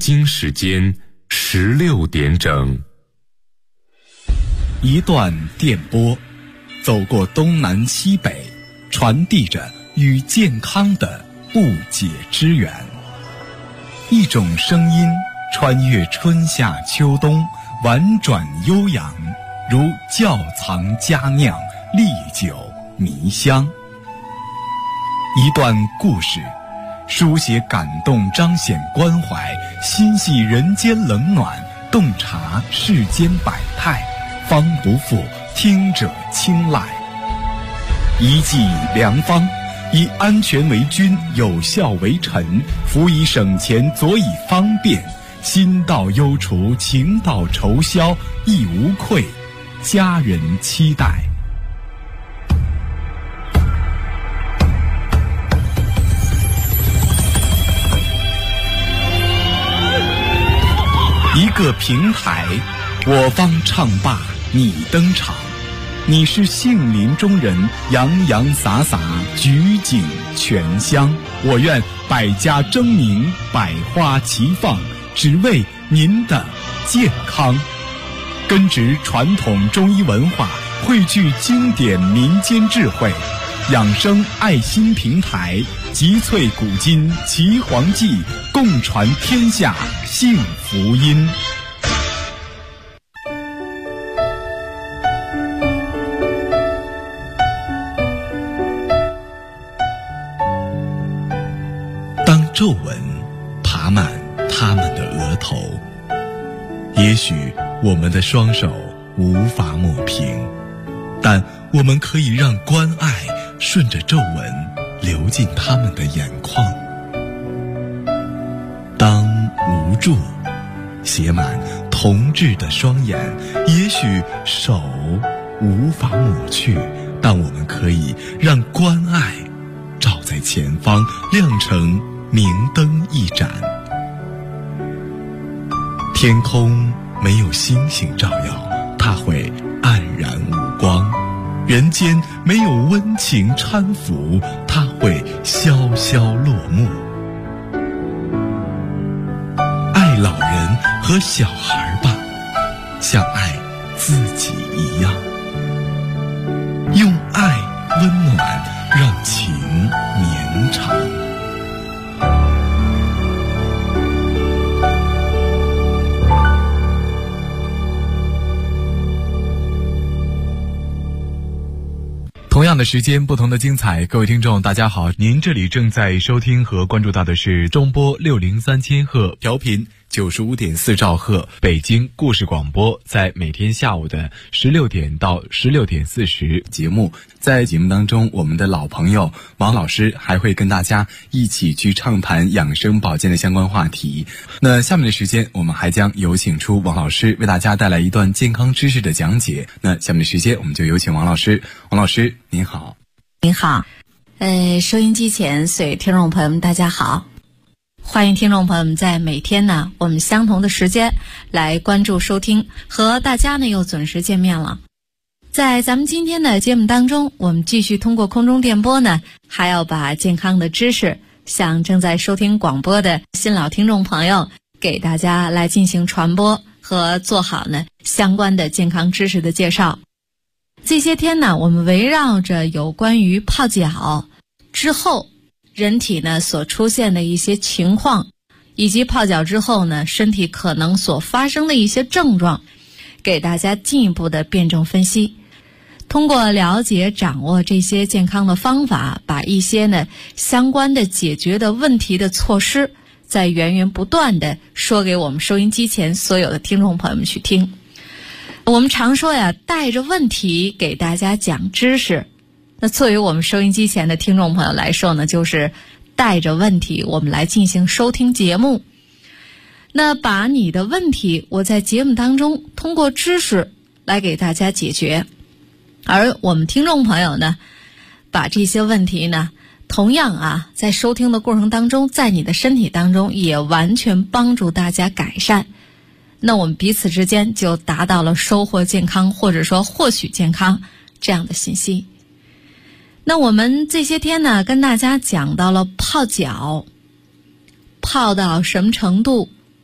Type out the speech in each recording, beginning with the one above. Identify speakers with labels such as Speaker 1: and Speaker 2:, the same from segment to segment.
Speaker 1: 京时间16点整。
Speaker 2: 一段电波，走过东南西北，传递着与健康的不解之缘。一种声音穿越春夏秋冬，婉转悠扬，如窖藏佳酿，历久弥香。一段故事，书写感动，彰显关怀，心系人间冷暖，洞察世间百态，方不负听者青睐。一剂良方，以安全为君，有效为臣，辅以省钱，佐以方便，心到忧除，情到愁消，亦无愧，家人期待。一个平台，我方唱罢你登场，你是杏林中人，洋洋洒洒，举景全香。我愿百家争鸣，百花齐放，只为您的健康。根植传统中医文化，汇聚经典民间智慧，养生爱心平台，集萃古今岐黄记，共传天下幸福音。当皱纹爬满他们的额头，也许我们的双手无法抹平，但我们可以让关爱顺着皱纹流进他们的眼眶。当无助写满同志的双眼，也许手无法抹去，但我们可以让关爱照在前方，亮成明灯一盏。天空没有星星照耀，它会黯然无光；人间没有温情搀扶，它会萧萧落幕。爱老人和小孩吧，像爱自己一样，用爱温暖，让情绵长。同样的时间，不同的精彩。各位听众大家好，您这里正在收听和关注到的是中波603千赫，调频95.4兆赫，北京故事广播，在每天下午的16点到16点40节目。在节目当中，我们的老朋友王老师还会跟大家一起去畅谈养生保健的相关话题。那下面的时间，我们还将有请出王老师为大家带来一段健康知识的讲解。那下面的时间，我们就有请王老师。王老师您好。
Speaker 3: 您好，收音机前所有听众朋友们大家好，欢迎听众朋友们在每天呢我们相同的时间来关注收听，和大家呢又准时见面了。在咱们今天的节目当中，我们继续通过空中电波呢，还要把健康的知识向正在收听广播的新老听众朋友给大家来进行传播和做好呢相关的健康知识的介绍。这些天呢，我们围绕着有关于泡脚之后人体呢所出现的一些情况，以及泡脚之后呢身体可能所发生的一些症状，给大家进一步的辩证分析。通过了解掌握这些健康的方法，把一些呢相关的解决的问题的措施再源源不断的说给我们收音机前所有的听众朋友们去听。我们常说呀，带着问题给大家讲知识。那作为我们收音机前的听众朋友来说呢，就是带着问题我们来进行收听节目。那把你的问题我在节目当中通过知识来给大家解决，而我们听众朋友呢，把这些问题呢同样啊在收听的过程当中，在你的身体当中也完全帮助大家改善。那我们彼此之间就达到了收获健康，或者说获取健康这样的信息。那我们这些天呢跟大家讲到了泡脚，泡到什么程度，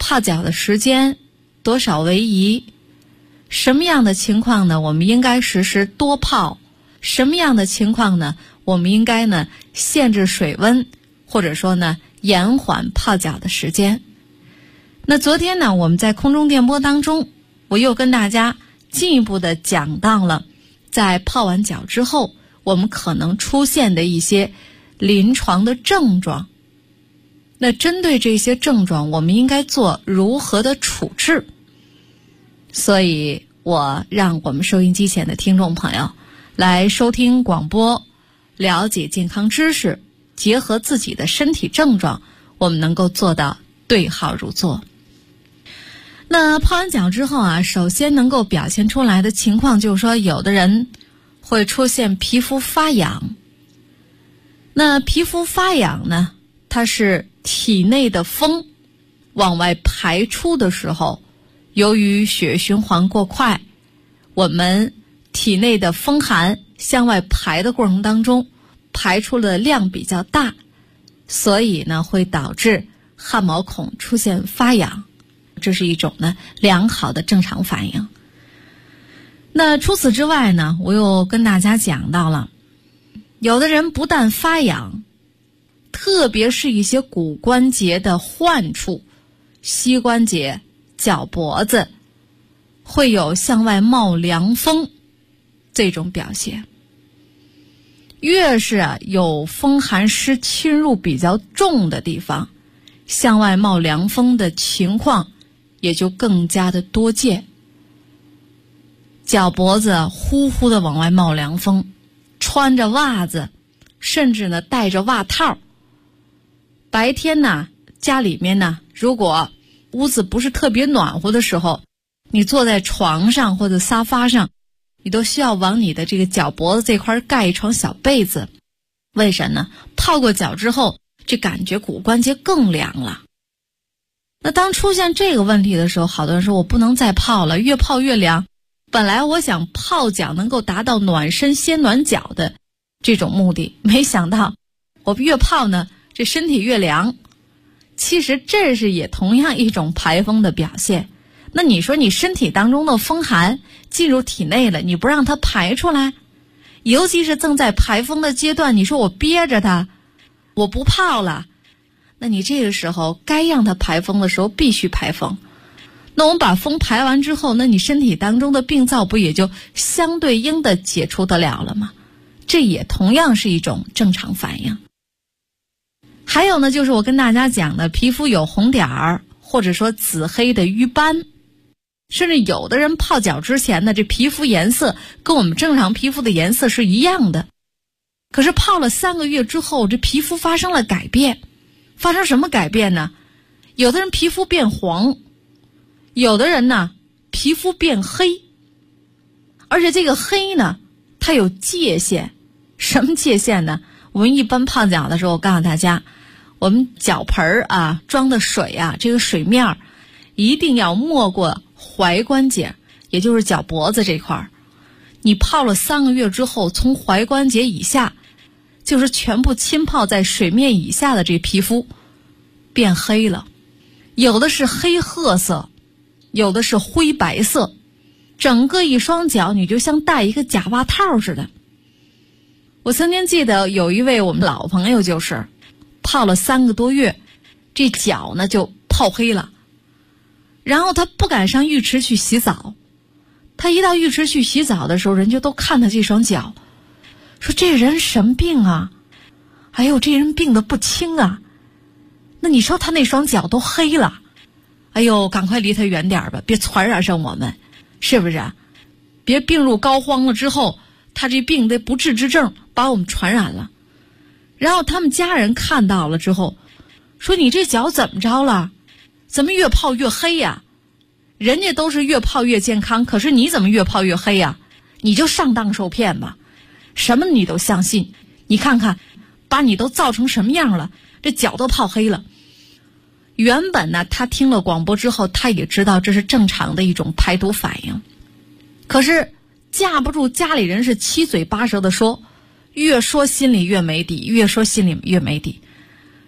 Speaker 3: 泡脚的时间多少为宜？什么样的情况呢，我们应该实施多泡？什么样的情况呢，我们应该呢限制水温，或者说呢延缓泡脚的时间？那昨天呢，我们在空中电波当中，我又跟大家进一步的讲到了，在泡完脚之后，我们可能出现的一些临床的症状。那针对这些症状，我们应该做如何的处置？所以我让我们收音机前的听众朋友来收听广播，了解健康知识，结合自己的身体症状，我们能够做到对号入座。那泡完脚之后啊，首先能够表现出来的情况就是说，有的人会出现皮肤发痒。那皮肤发痒呢，它是体内的风往外排出的时候，由于血液循环过快，我们体内的风寒向外排的过程当中，排出的量比较大，所以呢会导致汗毛孔出现发痒，这是一种呢良好的正常反应。那除此之外呢，我又跟大家讲到了，有的人不但发痒，特别是一些骨关节的患处，膝关节、脚脖子，会有向外冒凉风这种表现。越是有风寒湿侵入比较重的地方，向外冒凉风的情况也就更加的多见。脚脖子呼呼的往外冒凉风，穿着袜子，甚至呢戴着袜套。白天呢，家里面呢，如果屋子不是特别暖和的时候，你坐在床上或者沙发上，你都需要往你的这个脚脖子这块盖一床小被子。为什么呢？泡过脚之后，这感觉骨关节更凉了。那当出现这个问题的时候，好多人说我不能再泡了，越泡越凉。本来我想泡脚能够达到暖身先暖脚的这种目的，没想到我越泡呢，这身体越凉。其实这是也同样一种排风的表现。那你说你身体当中的风寒进入体内了，你不让它排出来，尤其是正在排风的阶段，你说我憋着它，我不泡了，那你这个时候该让它排风的时候必须排风。那我们把风排完之后，那你身体当中的病灶不也就相对应的解除得了了吗？这也同样是一种正常反应。还有呢，就是我跟大家讲的，皮肤有红点儿，或者说紫黑的瘀斑，甚至有的人泡脚之前呢，这皮肤颜色跟我们正常皮肤的颜色是一样的，可是泡了3个月之后，这皮肤发生了改变。发生什么改变呢？有的人皮肤变黄，有的人呢皮肤变黑，而且这个黑呢它有界限。什么界限呢？我们一般泡脚的时候，我告诉大家，我们脚盆啊装的水啊，这个水面一定要没过踝关节，也就是脚脖子这块。你泡了3个月之后，从踝关节以下，就是全部浸泡在水面以下的这皮肤变黑了，有的是黑褐色，有的是灰白色，整个一双脚你就像戴一个假袜套似的。我曾经记得有一位我们老朋友，就是泡了3个多月，这脚呢就泡黑了，然后他不敢上浴池去洗澡。他一到浴池去洗澡的时候，人家都看他这双脚，说这人什么病啊？哎呦，这人病得不轻啊！那你说他那双脚都黑了，哎呦，赶快离他远点吧，别传染上我们，是不是？别病入膏肓了之后，他这病的不治之症把我们传染了。然后他们家人看到了之后，说你这脚怎么着了？怎么越泡越黑呀？人家都是越泡越健康，可是你怎么越泡越黑呀？你就上当受骗吧，什么你都相信。你看看，把你都造成什么样了，这脚都泡黑了。原本呢，他听了广播之后，他也知道这是正常的一种排毒反应，可是架不住家里人是七嘴八舌的说，越说心里越没底，越说心里越没底。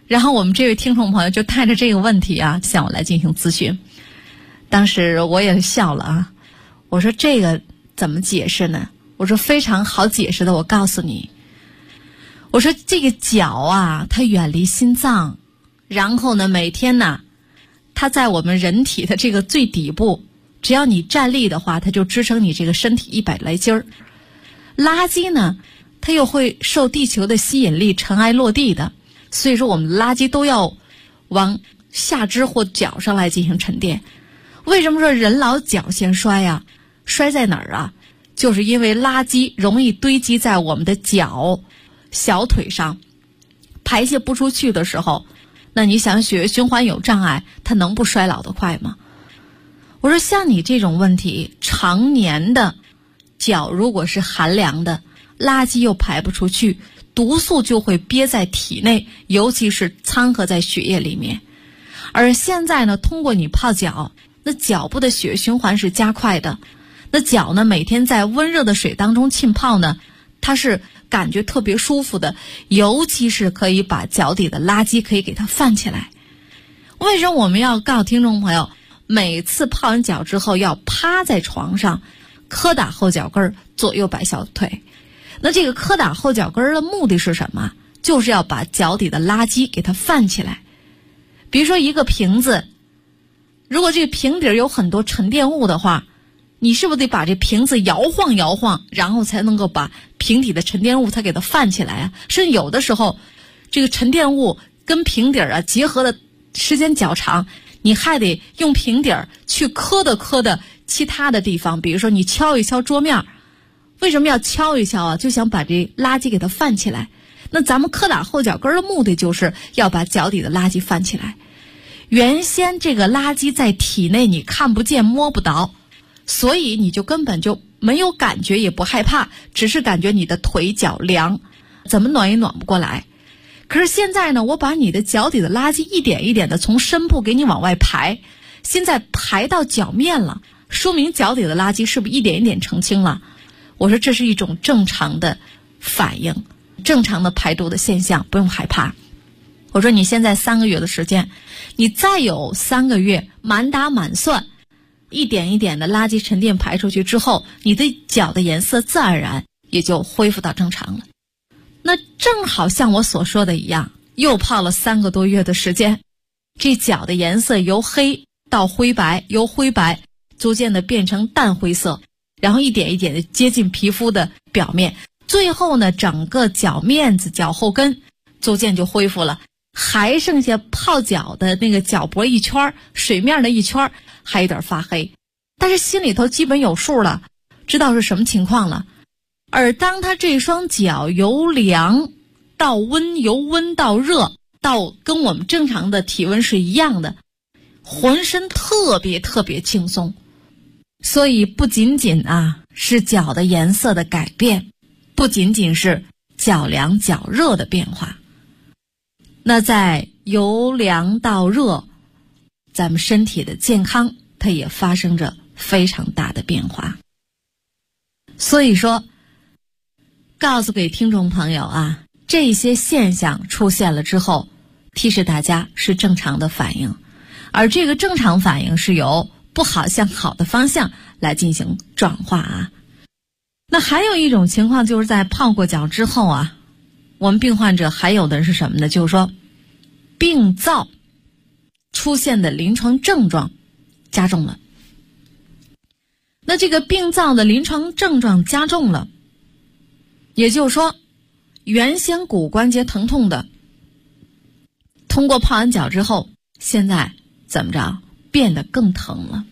Speaker 3: 然后我们这位听众朋友就带着这个问题啊向我来进行咨询。当时我也笑了啊，我说这个怎么解释呢？我说非常好解释的，我告诉你。我说这个脚啊，它远离心脏，然后呢，每天呢，它在我们人体的这个最底部，只要你站立的话，它就支撑你这个身体100来斤儿。垃圾呢，它又会受地球的吸引力尘埃落地的，所以说我们垃圾都要往下肢或脚上来进行沉淀。为什么说人老脚先衰呀？衰在哪儿啊？就是因为垃圾容易堆积在我们的脚、小腿上，排泄不出去的时候，那你想血液循环有障碍，它能不衰老得快吗？我说像你这种问题，常年的脚如果是寒凉的，垃圾又排不出去，毒素就会憋在体内，尤其是掺合在血液里面。而现在呢，通过你泡脚，那脚部的血液循环是加快的，那脚呢每天在温热的水当中浸泡呢，它是感觉特别舒服的，尤其是可以把脚底的垃圾可以给它泛起来。为什么我们要告诉听众朋友，每次泡完脚之后要趴在床上，磕打后脚跟，左右摆小腿？那这个磕打后脚跟的目的是什么？就是要把脚底的垃圾给它泛起来。比如说一个瓶子，如果这个瓶底有很多沉淀物的话，你是不是得把这瓶子摇晃摇晃，然后才能够把瓶底的沉淀物它给它泛起来啊？甚至有的时候这个沉淀物跟瓶底啊结合的时间较长，你还得用瓶底去磕的其他的地方，比如说你敲一敲桌面。为什么要敲一敲啊？就想把这垃圾给它泛起来。那咱们磕打后脚跟的目的就是要把脚底的垃圾泛起来。原先这个垃圾在体内你看不见摸不到，所以你就根本就没有感觉，也不害怕，只是感觉你的腿脚凉，怎么暖也暖不过来。可是现在呢，我把你的脚底的垃圾一点一点的从深部给你往外排，现在排到脚面了，说明脚底的垃圾是不是一点一点澄清了？我说这是一种正常的反应，正常的排毒的现象，不用害怕。我说你现在3个月的时间，你再有3个月满打满算，一点一点的垃圾沉淀排出去之后，你的脚的颜色自然而然也就恢复到正常了。那正好像我所说的一样，又泡了3个多月的时间，这脚的颜色由黑到灰白，由灰白逐渐的变成淡灰色，然后一点一点的接近皮肤的表面，最后呢，整个脚面子、脚后跟逐渐就恢复了，还剩下泡脚的那个脚脖一圈，水面的一圈还有点发黑，但是心里头基本有数了，知道是什么情况了。而当他这双脚由凉到温，由温到热，到跟我们正常的体温是一样的，浑身特别特别轻松。所以不仅仅是脚的颜色的改变，不仅仅是脚凉脚热的变化，那在由凉到热，咱们身体的健康它也发生着非常大的变化。所以说告诉给听众朋友这些现象出现了之后，提示大家是正常的反应，而这个正常反应是由不好向好的方向来进行转化那还有一种情况，就是在泡过脚之后我们病患者还有的是什么呢？就是说病灶出现的临床症状加重了。那这个病灶的临床症状加重了，也就是说原先骨关节疼痛的，通过泡完脚之后，现在怎么着变得更疼了。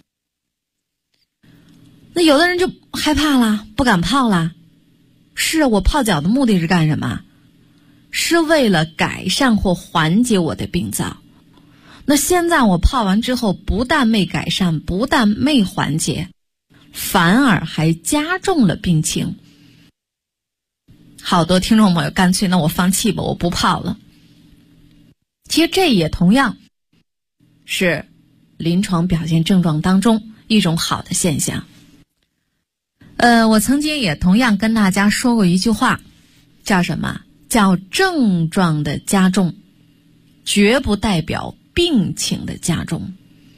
Speaker 3: 那有的人就害怕了，不敢泡了。是我泡脚的目的是干什么？是为了改善或缓解我的病灶。那现在我泡完之后，不但没改善，不但没缓解，反而还加重了病情。好多听众朋友干脆那我放弃吧，我不泡了。其实这也同样是临床表现症状当中一种好的现象。我曾经也同样跟大家说过一句话，叫什么？叫症状的加重绝不代表病情的加重。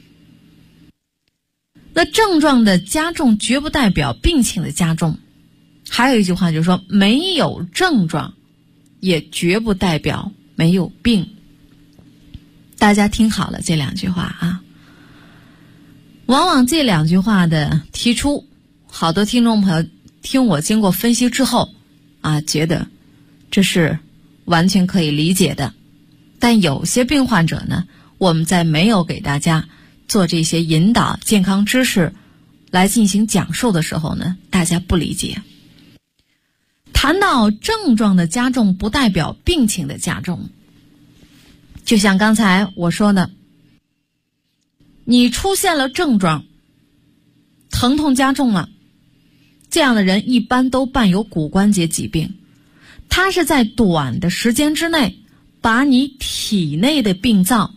Speaker 3: 那症状的加重绝不代表病情的加重。还有一句话就是说，没有症状也绝不代表没有病。大家听好了这两句话啊。往往这两句话的提出，好多听众朋友听我经过分析之后啊，觉得这是完全可以理解的。但有些病患者呢，我们在没有给大家做这些引导健康知识来进行讲述的时候呢，大家不理解。谈到症状的加重不代表病情的加重，就像刚才我说的，你出现了症状，疼痛加重了，这样的人一般都伴有骨关节疾病，它是在短的时间之内把你体内的病灶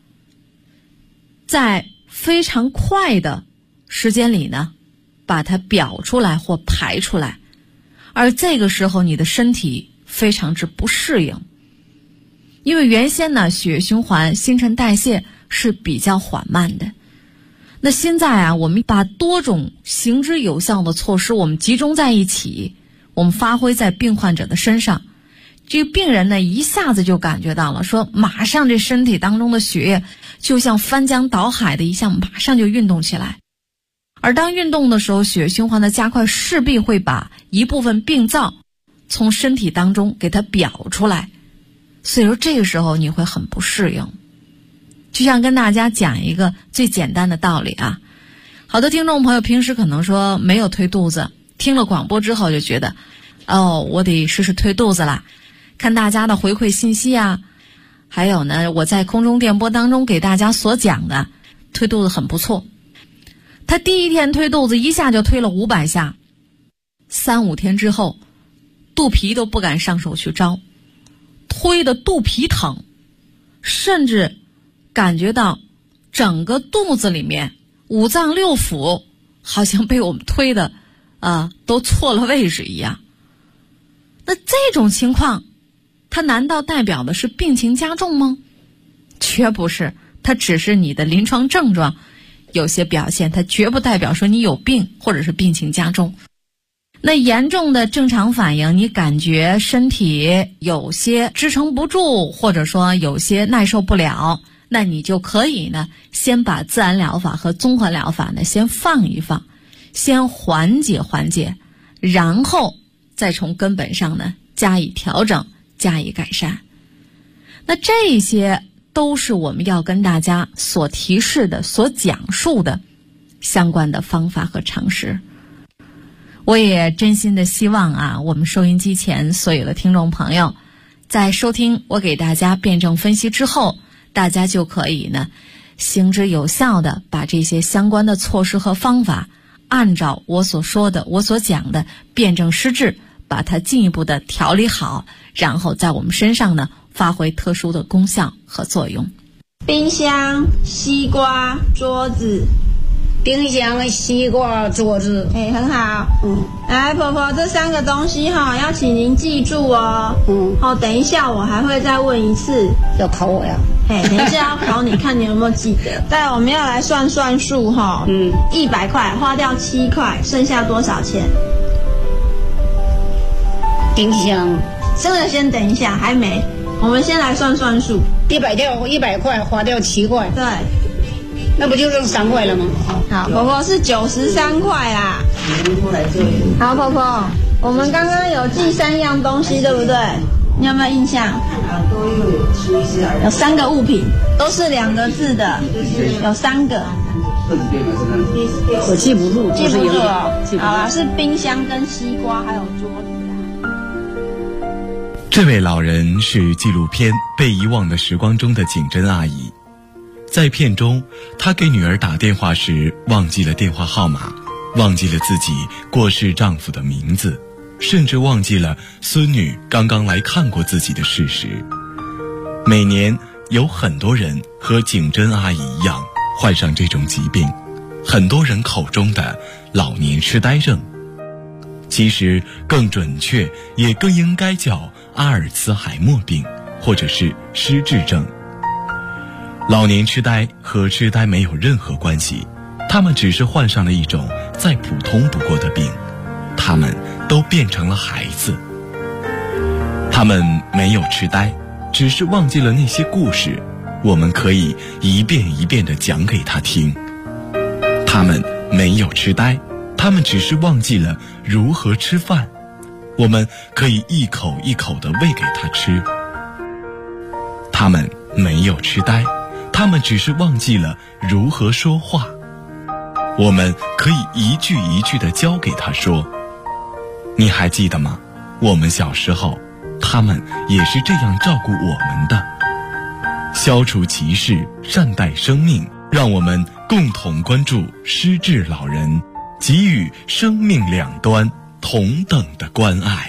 Speaker 3: 在非常快的时间里呢把它表出来或排出来，而这个时候你的身体非常之不适应。因为原先呢血液循环新陈代谢是比较缓慢的，那现在啊我们把多种行之有效的措施我们集中在一起，我们发挥在病患者的身上，这个病人呢一下子就感觉到了，说马上这身体当中的血液就像翻江倒海的一样，马上就运动起来。而当运动的时候，血液循环的加快势必会把一部分病灶从身体当中给它表出来，所以说这个时候你会很不适应。就像跟大家讲一个最简单的道理啊，好多听众朋友平时可能说没有推肚子，听了广播之后就觉得我得试试推肚子啦。看大家的回馈信息啊，还有呢我在空中电波当中给大家所讲的推肚子很不错。他第一天推肚子一下就推了500下，3-5天之后肚皮都不敢上手去招，推的肚皮疼，甚至感觉到整个肚子里面5脏6腑好像被我们推的都错了位置一样。那这种情况它难道代表的是病情加重吗？绝不是，它只是你的临床症状有些表现，它绝不代表说你有病或者是病情加重。那严重的正常反应，你感觉身体有些支撑不住，或者说有些耐受不了，那你就可以呢先把自然疗法和综合疗法呢先放一放，先缓解缓解，然后再从根本上呢加以调整，加以改善。那这些都是我们要跟大家所提示的、所讲述的相关的方法和常识。我也真心的希望啊，我们收音机前所有的听众朋友，在收听我给大家辩证分析之后，大家就可以呢行之有效的把这些相关的措施和方法按照我所说的、我所讲的辩证施治，把它进一步的调理好，然后在我们身上呢发挥特殊的功效和作用。
Speaker 4: 冰箱、西瓜、桌子。
Speaker 5: 冰箱、西瓜、桌子。
Speaker 4: 很好。来，婆婆，这3个东西要请您记住哦。等一下我还会再问一次。
Speaker 5: 要考我呀？
Speaker 4: 等一下要考你，看你有没有记得。再我们要来算数100块花掉7块，剩下多少钱？
Speaker 5: 冰箱。
Speaker 4: 这个先等一下，还没。我们先来算数。
Speaker 5: 100块花掉7块。
Speaker 4: 对。
Speaker 5: 那不就剩3块了吗？
Speaker 4: 好，婆婆是93块啦。好，婆婆，我们刚刚有记3样东西，对不对？你有没有印象？有3个物品，都是2个字的，有3个。
Speaker 5: 我记不住，
Speaker 4: 记不住哦。好啦，是冰箱跟西瓜还有桌子啊。
Speaker 2: 这位老人是纪录片《被遗忘的时光》中的景珍阿姨。在片中，她给女儿打电话时忘记了电话号码，忘记了自己过世丈夫的名字，甚至忘记了孙女刚刚来看过自己的事实。每年有很多人和景珍阿姨一样患上这种疾病，很多人口中的老年痴呆症，其实更准确也更应该叫阿尔茨海默病，或者是失智症。 老年痴呆和痴呆没有任何关系，他们只是患上了一种再普通不过的病，他们都变成了孩子。他们没有痴呆，只是忘记了那些故事，我们可以一遍一遍地讲给他听。他们没有痴呆，他们只是忘记了如何吃饭，我们可以一口一口地喂给他吃。他们没有痴呆，他们只是忘记了如何说话，我们可以一句一句地教给他说。你还记得吗？我们小时候，他们也是这样照顾我们的。消除歧视，善待生命，让我们共同关注失智老人，给予生命两端同等的关爱。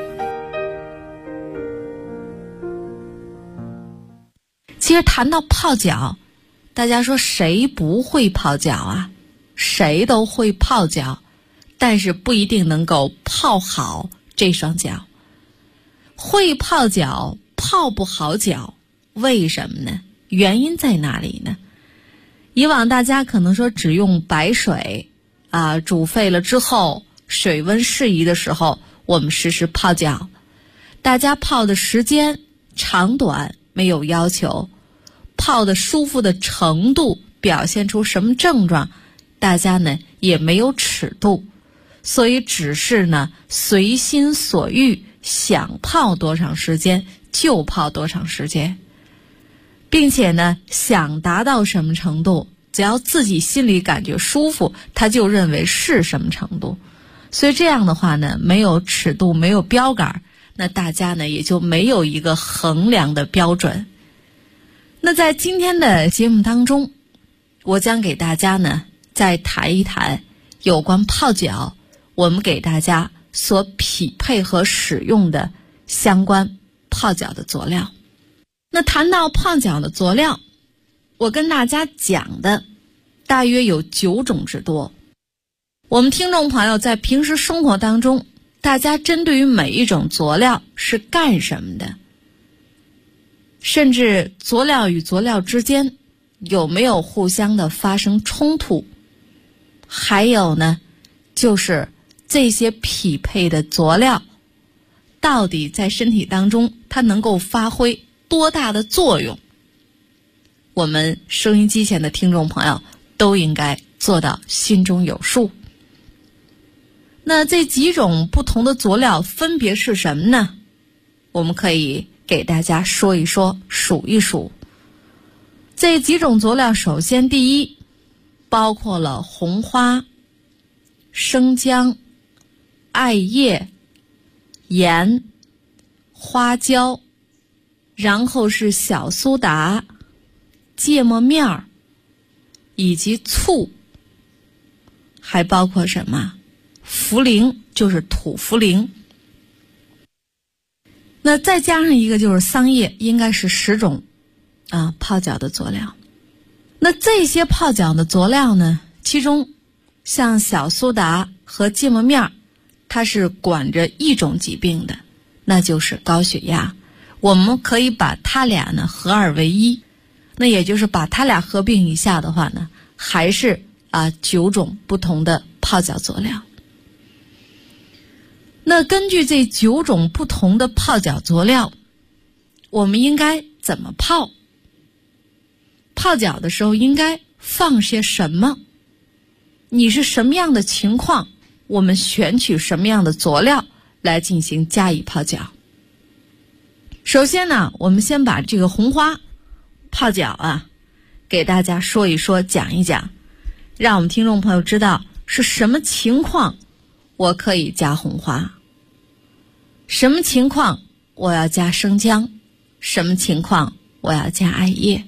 Speaker 3: 其实谈到泡脚，大家说谁不会泡脚啊？谁都会泡脚，但是不一定能够泡好这双脚。会泡脚，泡不好脚，为什么呢？原因在哪里呢？以往大家可能说只用白水煮沸了之后，水温适宜的时候，我们实施泡脚。大家泡的时间长短没有要求，泡的舒服的程度，表现出什么症状，大家呢也没有尺度，所以只是呢随心所欲，想泡多长时间就泡多长时间，并且呢想达到什么程度，只要自己心里感觉舒服，他就认为是什么程度。所以这样的话呢，没有尺度，没有标杆，那大家呢也就没有一个衡量的标准。那在今天的节目当中，我将给大家呢再谈一谈有关泡脚，我们给大家所匹配和使用的相关泡脚的佐料。那谈到泡脚的佐料，我跟大家讲的大约有9种之多。我们听众朋友在平时生活当中，大家针对于每一种佐料是干什么的，甚至佐料与佐料之间有没有互相的发生冲突，还有呢就是这些匹配的佐料到底在身体当中它能够发挥多大的作用，我们收音机前的听众朋友都应该做到心中有数。那这几种不同的佐料分别是什么呢？我们可以给大家说一说，数一数。这几种佐料，首先第一，包括了红花、生姜、艾叶、盐、花椒，然后是小苏打、芥末面儿以及醋，还包括什么？茯苓，就是土茯苓。那再加上一个就是桑叶，应该是10种泡脚的佐料。那这些泡脚的佐料呢，其中像小苏打和芥末面，它是管着一种疾病的，那就是高血压。我们可以把它俩呢合二为一，那也就是把它俩合并一下的话呢，还是9种不同的泡脚佐料。那根据这9种不同的泡脚佐料，我们应该怎么泡？泡脚的时候应该放些什么？你是什么样的情况，我们选取什么样的佐料来进行加以泡脚。首先呢，我们先把这个红花泡脚给大家说一说，讲一讲，让我们听众朋友知道是什么情况我可以加红花，什么情况我要加生姜，什么情况我要加艾叶。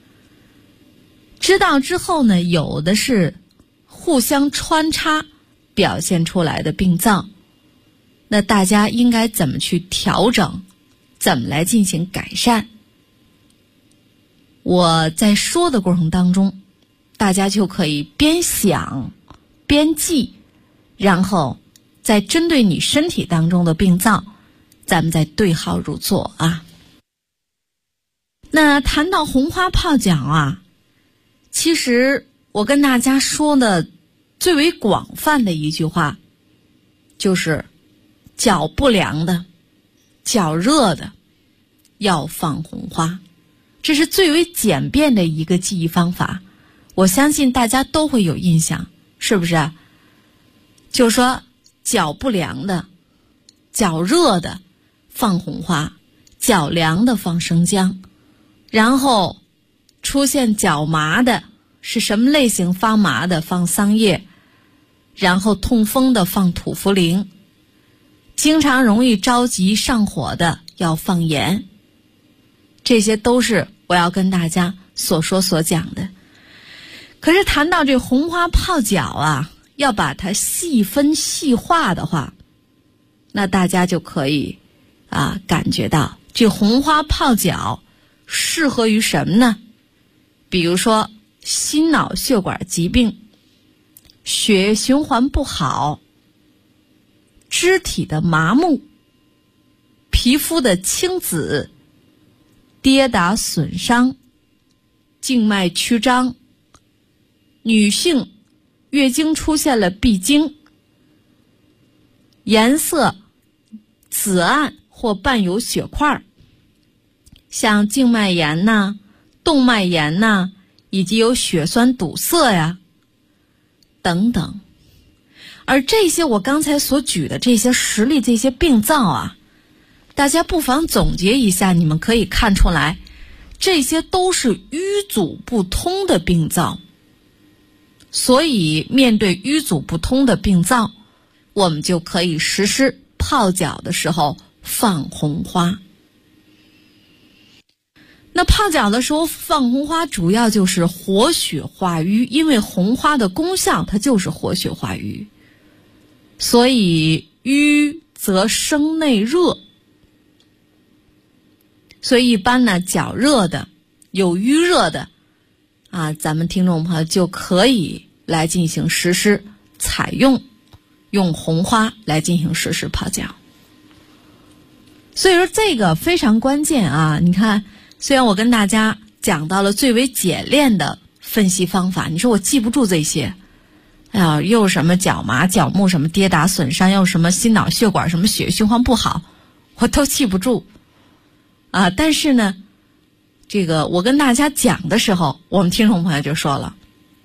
Speaker 3: 知道之后呢，有的是互相穿插表现出来的病灶，那大家应该怎么去调整，怎么来进行改善？我在说的过程当中，大家就可以边想边记，然后再针对你身体当中的病灶，咱们再对号入座那谈到红花泡脚啊，其实我跟大家说的最为广泛的一句话就是脚不凉的、脚热的要放红花，这是最为简便的一个记忆方法，我相信大家都会有印象，是不是？就是说脚不凉的、脚热的放红花，脚凉的放生姜，然后出现脚麻的是什么类型发麻的放桑叶，然后痛风的放土茯苓，经常容易着急上火的要放盐。这些都是我要跟大家所说所讲的。可是谈到这红花泡脚啊，要把它细分细化的话，那大家就可以感觉到这红花泡脚适合于什么呢？比如说心脑血管疾病、血液循环不好、肢体的麻木、皮肤的青紫、跌打损伤、静脉曲张、女性月经出现了闭经、颜色紫暗或伴有血块，像静脉炎呐、动脉炎呐，以及有血栓堵塞呀等等。而这些我刚才所举的这些实例、这些病灶啊，大家不妨总结一下，你们可以看出来，这些都是瘀阻不通的病灶。所以面对瘀阻不通的病灶，我们就可以实施泡脚的时候放红花。那泡脚的时候放红花主要就是活血化瘀，因为红花的功效它就是活血化瘀，所以瘀则生内热，所以一般呢脚热的有瘀热的咱们听众朋友就可以来进行实施采用红花来进行实施泡脚。所以说这个非常关键啊！你看，虽然我跟大家讲到了最为简练的分析方法，你说我记不住这些，又什么脚麻、脚木，什么跌打损伤，又什么心脑血管，什么血液循环不好，我都记不住但是呢，这个我跟大家讲的时候，我们听众朋友就说了，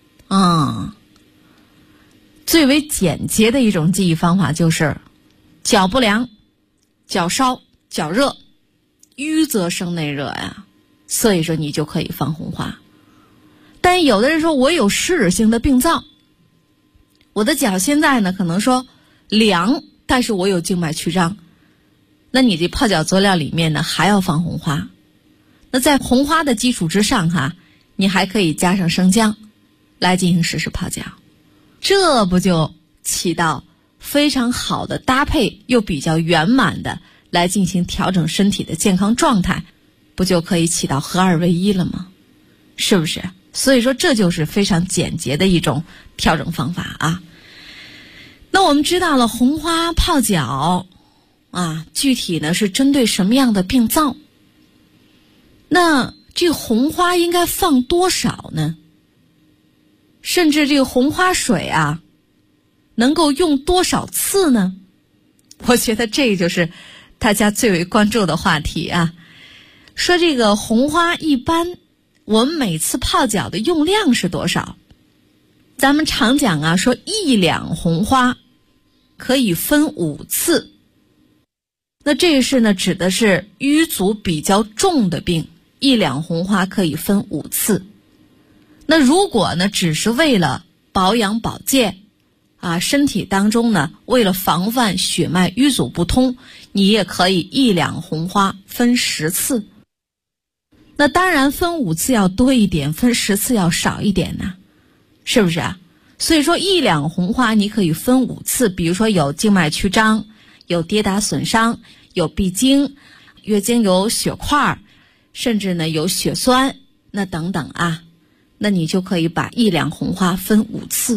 Speaker 3: 最为简洁的一种记忆方法就是脚不凉、脚烧、脚热，瘀则生内热呀，所以说你就可以放红花。但有的人说我有湿热性的病灶，我的脚现在呢可能说凉，但是我有静脉曲张，那你这泡脚佐料里面呢还要放红花。那在红花的基础之上你还可以加上生姜来进行实施泡脚，这不就起到非常好的搭配又比较圆满的来进行调整身体的健康状态，不就可以起到合二为一了吗？是不是？所以说这就是非常简洁的一种调整方法那我们知道了红花泡脚具体呢是针对什么样的病灶？那这个红花应该放多少呢？甚至这个红花水能够用多少次呢？我觉得这就是大家最为关注的话题说这个红花一般我们每次泡脚的用量是多少？咱们常讲说1两红花可以分5次。那这是呢指的是瘀阻比较重的病，1两红花可以分5次。那如果呢只是为了保养保健身体当中呢为了防范血脉瘀阻不通，你也可以1两红花分10次。那当然分5次要多一点，分10次要少一点呢，是不是所以说1两红花你可以分5次，比如说有静脉曲张，有跌打损伤，有闭经，月经有血块，甚至呢有血栓，那等等那你就可以把1两红花分5次。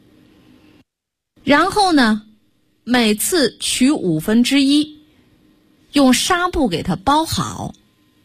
Speaker 3: 然后呢每次取1/5，用纱布给它包好，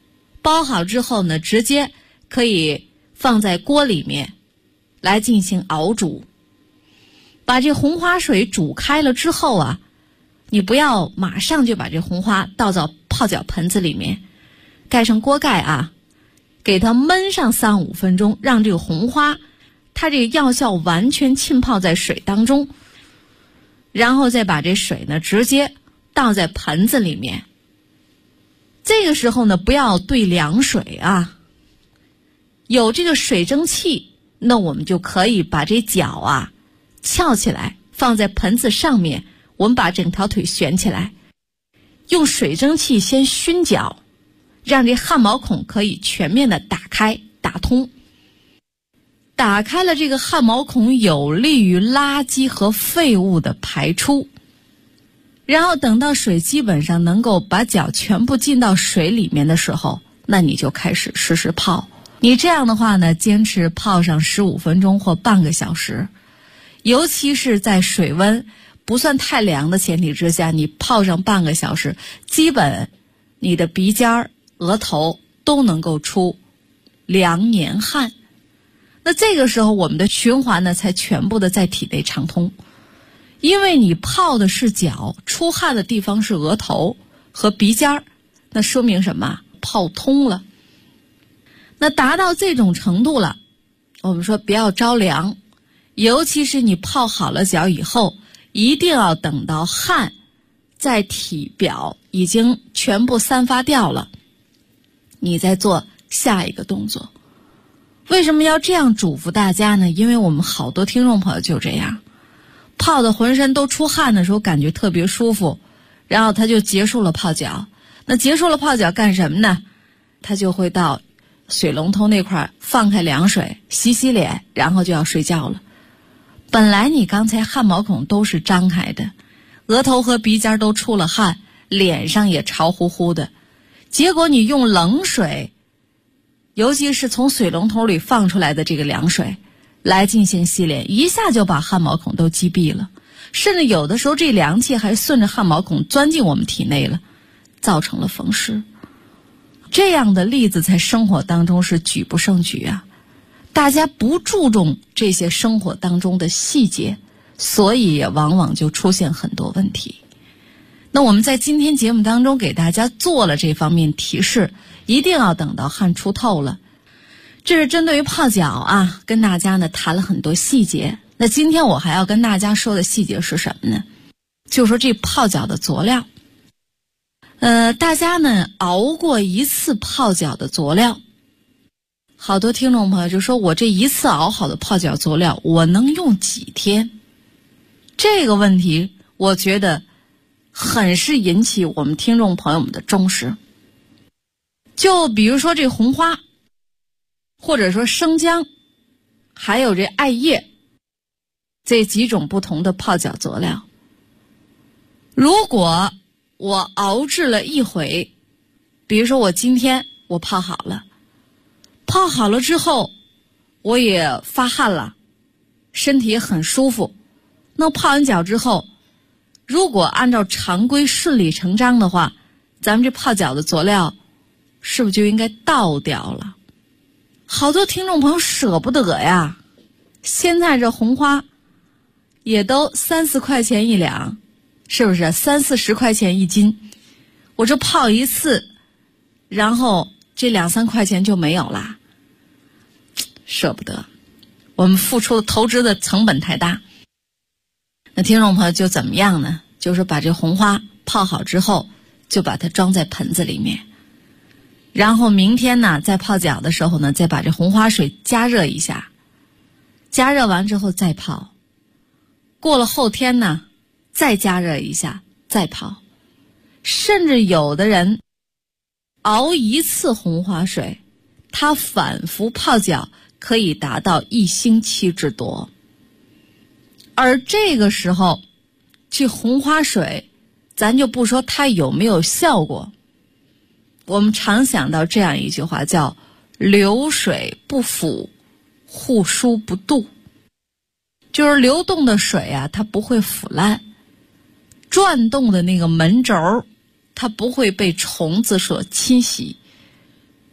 Speaker 3: 煲好之后呢，直接可以放在锅里面来进行熬煮。把这红花水煮开了之后啊，你不要马上就把这红花倒到泡脚盆子里面，盖上锅盖啊，给它焖上3-5分钟，让这个红花它这个药效完全浸泡在水当中，然后再把这水呢直接倒在盆子里面。这个时候呢，不要兑凉水啊，有这个水蒸气，那我们就可以把这脚啊翘起来，放在盆子上面，我们把整条腿悬起来，用水蒸气先熏脚，让这汗毛孔可以全面的打开打通。打开了这个汗毛孔，有利于垃圾和废物的排出。然后等到水基本上能够把脚全部浸到水里面的时候，那你就开始实时泡。你这样的话呢，坚持泡上15分钟或半个小时，尤其是在水温不算太凉的前提之下，你泡上半个小时，基本你的鼻尖、额头都能够出凉年汗。那这个时候我们的循环呢才全部的在体内畅通。因为你泡的是脚，出汗的地方是额头和鼻尖，那说明什么？泡通了。那达到这种程度了，我们说不要着凉，尤其是你泡好了脚以后，一定要等到汗在体表已经全部散发掉了，你再做下一个动作。为什么要这样嘱咐大家呢？因为我们好多听众朋友就这样，泡的浑身都出汗的时候感觉特别舒服，然后他就结束了泡脚。那结束了泡脚干什么呢？他就会到水龙头那块放开凉水洗洗脸，然后就要睡觉了。本来你刚才汗毛孔都是张开的，额头和鼻尖都出了汗，脸上也潮乎乎的，结果你用冷水，尤其是从水龙头里放出来的这个凉水来进行洗脸，一下就把汗毛孔都击毙了，甚至有的时候这凉气还顺着汗毛孔钻进我们体内了，造成了风湿。这样的例子在生活当中是举不胜举啊，大家不注重这些生活当中的细节，所以也往往就出现很多问题。那我们在今天节目当中给大家做了这方面提示，一定要等到汗出透了。这是针对于泡脚啊，跟大家呢谈了很多细节。那今天我还要跟大家说的细节是什么呢？就是说这泡脚的佐料。大家呢熬过一次泡脚的佐料，好多听众朋友就说，我这一次熬好的泡脚佐料我能用几天？这个问题我觉得很是引起我们听众朋友们的重视。就比如说这红花，或者说生姜，还有这艾叶，这几种不同的泡脚佐料，如果我熬制了一回，比如说我今天我泡好了，泡好了之后我也发汗了，身体也很舒服，那泡完脚之后，如果按照常规顺理成章的话，咱们这泡脚的佐料是不是就应该倒掉了？好多听众朋友舍不得呀，现在这红花也都3-4块钱一两，是不是？30-40块钱一斤，我这泡一次，然后这2-3块钱就没有啦，舍不得。我们付出的投资的成本太大。那听众朋友就怎么样呢？就是把这红花泡好之后，就把它装在盆子里面，然后明天呢在泡脚的时候呢，再把这红花水加热一下，加热完之后再泡，过了后天呢再加热一下再泡，甚至有的人熬一次红花水，他反复泡脚可以达到1星期之多。而这个时候这红花水咱就不说它有没有效果，我们常想到这样一句话，叫流水不腐，户枢不蠹。就是流动的水啊，它不会腐烂，转动的那个门轴它不会被虫子所侵袭。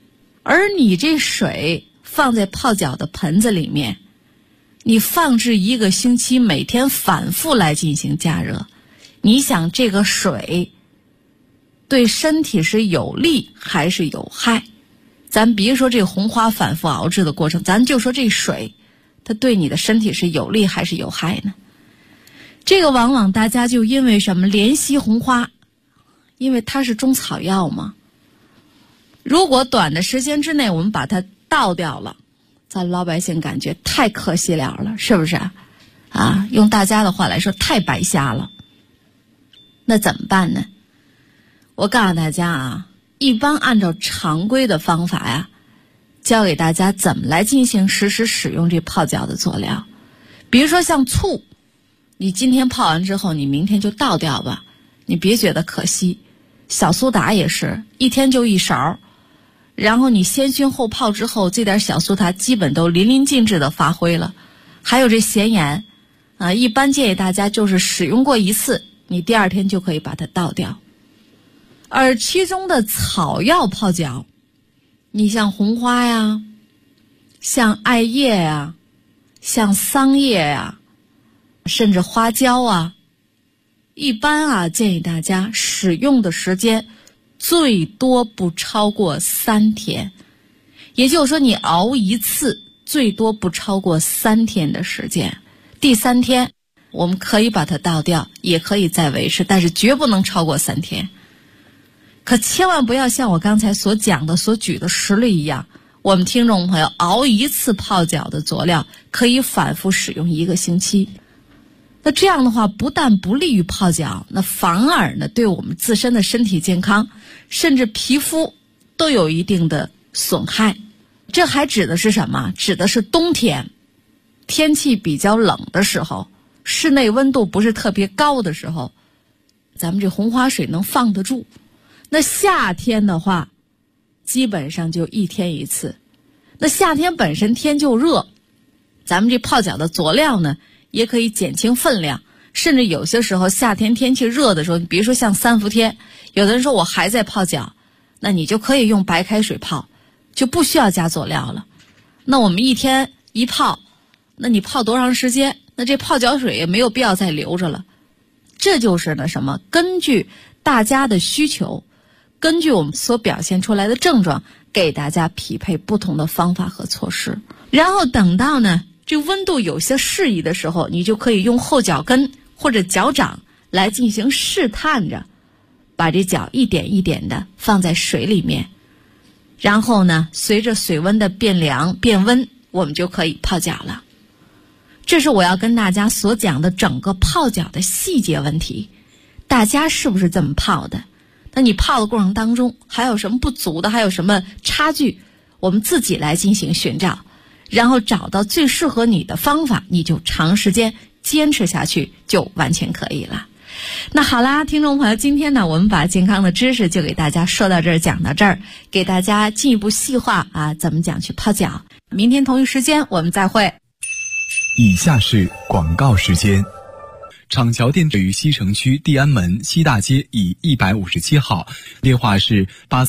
Speaker 3: 而你这水放在泡脚的盆子里面，你放置1个星期，每天反复来进行加热，你想这个水对身体是有利还是有害？咱别说这个红花反复熬制的过程，咱就说这水它对你的身体是有利还是有害呢？这个往往大家就因为什么怜惜红花，因为它是中草药嘛。如果短的时间之内我们把它倒掉了，咱老百姓感觉太可惜了，是不是啊？用大家的话来说，太白瞎了。那怎么办呢？我告诉大家啊，一般按照常规的方法呀，教给大家怎么来进行实时使用这泡脚的佐料。比如说像醋，你今天泡完之后，你明天就倒掉吧，你别觉得可惜。小苏打也是一天就1勺，然后你先熏后泡之后，这点小苏打基本都淋漓尽致的发挥了。还有这咸盐啊，一般建议大家就是使用过1次，你第2天就可以把它倒掉。而其中的草药泡脚，你像红花呀，像艾叶呀，像桑叶呀，甚至花椒啊，一般啊建议大家使用的时间最多不超过3天，也就是说你熬1次最多不超过3天的时间，第3天我们可以把它倒掉，也可以再维持，但是绝不能超过3天。可千万不要像我刚才所讲的所举的实例一样，我们听众朋友熬1次泡脚的佐料可以反复使用1个星期。那这样的话不但不利于泡脚，那反而呢对我们自身的身体健康甚至皮肤都有一定的损害。这还指的是什么？指的是冬天天气比较冷的时候，室内温度不是特别高的时候，咱们这红花水能放得住。那夏天的话基本上就1天1次。那夏天本身天就热，咱们这泡脚的佐料呢也可以减轻分量，甚至有些时候夏天天气热的时候，比如说像3伏天，有的人说我还在泡脚，那你就可以用白开水泡，就不需要加佐料了。那我们1天1泡，那你泡多长时间？那这泡脚水也没有必要再留着了。这就是呢什么？根据大家的需求，根据我们所表现出来的症状，给大家匹配不同的方法和措施。然后等到呢这温度有些适宜的时候，你就可以用后脚跟或者脚掌来进行试探着把这脚一点一点的放在水里面，然后呢随着水温的变凉变温，我们就可以泡脚了。这是我要跟大家所讲的整个泡脚的细节问题，大家是不是这么泡的？那你泡的过程当中还有什么不足的，还有什么差距，我们自己来进行寻找，然后找到最适合你的方法，你就长时间坚持下去就完全可以了。那好啦，听众朋友，今天呢我们把健康的知识就给大家说到这儿，讲到这儿，给大家进一步细化啊怎么讲去泡脚。明天同一时间我们再会。
Speaker 2: 以下是广告时间。厂桥店位于西城区地安门西大街以157号，电话是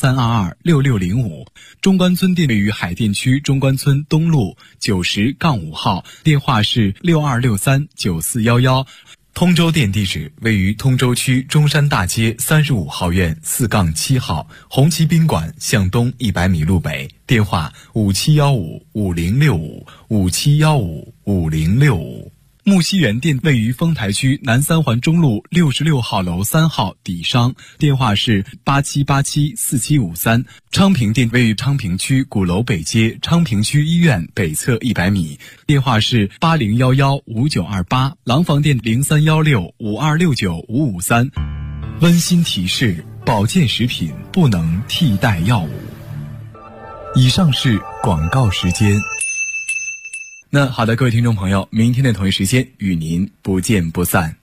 Speaker 2: 83226605。中关村店位于海淀区中关村东路90-5号，电话是62639411。通州店地址位于通州区中山大街35号院4-7号，红旗宾馆向东100米路北，电话57155065，57155065。木樨园店位于丰台区南三环中路66号楼3号底商，电话是87874753。昌平店位于昌平区鼓楼北街昌平区医院北侧100米，电话是80115928。廊坊店031652695553。温馨提示：保健食品不能替代药物。以上是广告时间。那好的，各位听众朋友，明天的同一时间与您不见不散。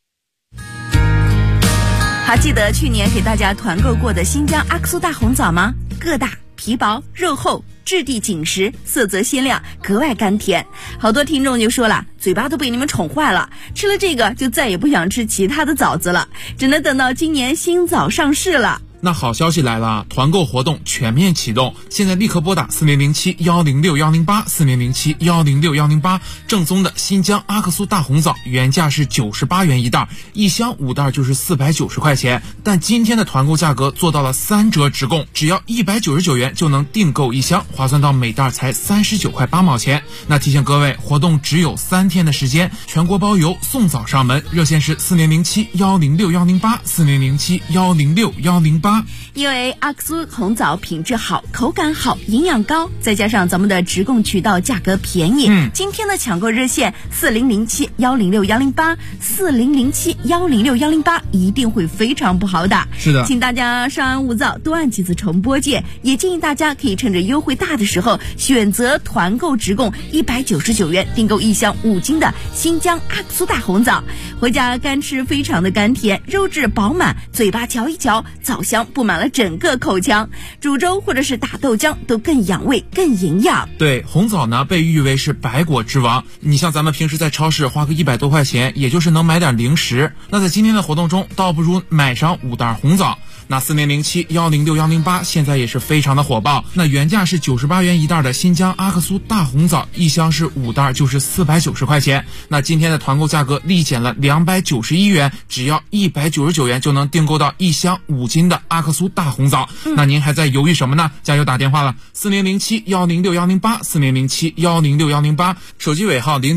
Speaker 6: 还记得去年给大家团购过的新疆阿克苏大红枣吗？个大皮薄肉厚，质地紧实，色泽鲜亮，格外甘甜。好多听众就说了，嘴巴都被你们宠坏了，吃了这个就再也不想吃其他的枣子了，只能等到今年新枣上市了。
Speaker 7: 那好消息来了，团购活动全面启动，现在立刻拨打4007-106-108，4007-106-108，正宗的新疆阿克苏大红枣原价是98元一袋，一箱5袋就是490块钱，但今天的团购价格做到了3折直供，只要199元就能订购一箱，划算到每袋才39块8毛钱。那提醒各位，活动只有3天的时间，全国包邮，送枣上门，热线是4007-106-108，4007-106-108。
Speaker 6: 因为阿克苏红枣品质好，口感好，营养高，再加上咱们的直供渠道价格便宜，今天的抢购热线4007-106-108，4007-106-108一定会非常不好打。
Speaker 7: 是的，
Speaker 6: 请大家稍安勿躁，多按几次重播键，也建议大家可以趁着优惠大的时候选择团购直供199元订购一箱5斤的新疆阿克苏大红枣，回家干吃非常的甘甜，肉质饱满，嘴巴嚼一嚼，枣香布满了整个口腔，煮粥或者是打豆浆都更养胃更营养。
Speaker 7: 对，红枣呢被誉为是百果之王，你像咱们平时在超市花个100多块钱，也就是能买点零食，那在今天的活动中倒不如买上5袋红枣。那4007-106-108现在也是非常的火爆，那原价是98元一袋的新疆阿克苏大红枣，一箱是5袋就是490块钱，那今天的团购价格立减了291元，只要199元就能订购到一箱5斤的阿克苏大红枣。那您还在犹豫什么呢？加油打电话了，4007-106-108，4007-106-108，手机尾号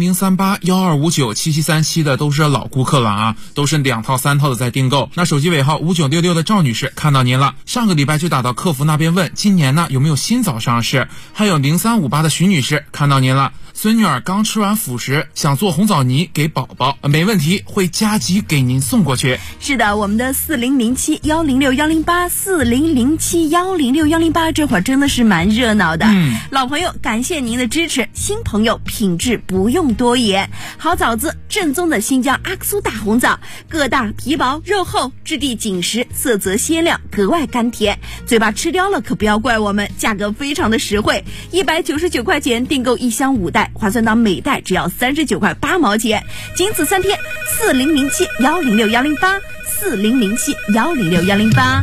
Speaker 7: 0038-1259-7737的都是老顾客了啊，都是2套3套的在订购。那手机尾号5966的赵女士看到您了，上个礼拜就打到客服那边问今年呢有没有新枣上市。还有0358的徐女士看到您了，孙女儿刚吃完辅食，想做红枣泥给宝宝，没问题，会加急给您送过去。
Speaker 6: 是的，我们的4007-106-108，4007-106-108，这会儿真的是蛮热闹的。老朋友感谢您的支持，新朋友品质不用多言，好枣子，正宗的新疆阿克苏大红枣，个大皮薄肉厚，质地紧实，色泽鲜亮，格外甘甜，嘴巴吃掉了可不要怪我们，价格非常的实惠，199块钱订购一箱5袋，划算到每袋只要39块8毛钱，仅此3天，4007-106-108，4007-106-108。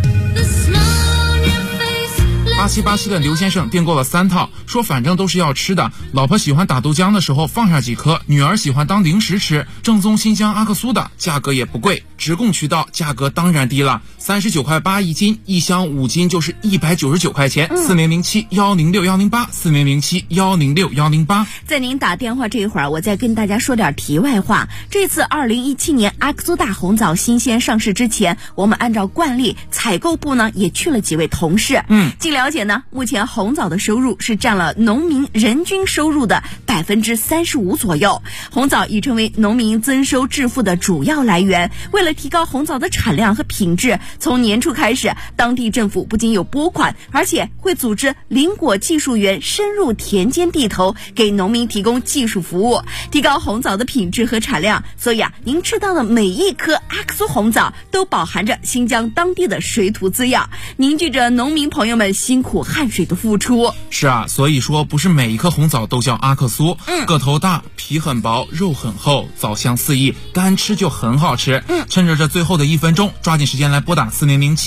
Speaker 7: 8787的刘先生订购了3套，说反正都是要吃的，老婆喜欢打豆浆的时候放上几颗，女儿喜欢当零食吃，正宗新疆阿克苏的，价格也不贵，直供渠道价格当然低了，39块8一斤，一箱5斤就是199块钱。4007-106-108，4007-106-108。
Speaker 6: 在您打电话这一会儿，我再跟大家说点题外话。这次2017年阿克苏大红枣新鲜上市之前，我们按照惯例，采购部呢也去了几位同事。据了解呢，目前红枣的收入是占了农民人均收入的35%左右。红枣已成为农民增收致富的主要来源。为了提高红枣的产量和品质，从年初开始，当地政府不仅有拨款，而且会组织林果技术员深入田间地头，给农民提供技术服务，提高红枣的品质和产量。所以您吃到的每一颗阿克苏红枣都饱含着新疆当地的水土滋养，凝聚着农民朋友们辛苦汗水的付出。
Speaker 7: 是啊，所以说不是每一颗红枣都叫阿克苏，个头大，皮很薄，肉很厚，枣香四溢，干吃就很好吃。趁着这最后的1分钟，抓紧时间来拨打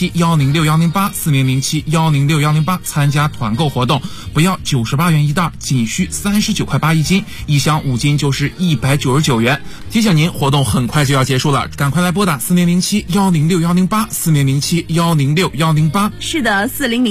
Speaker 7: 4007-106-108，4007-106-108，参加团购活动，不要98元一袋，仅需39块8一斤，一箱5斤就是199元。提醒您，活动很快就要结束了，赶快来拨打4007-106-108，4007-106-108。
Speaker 6: 是的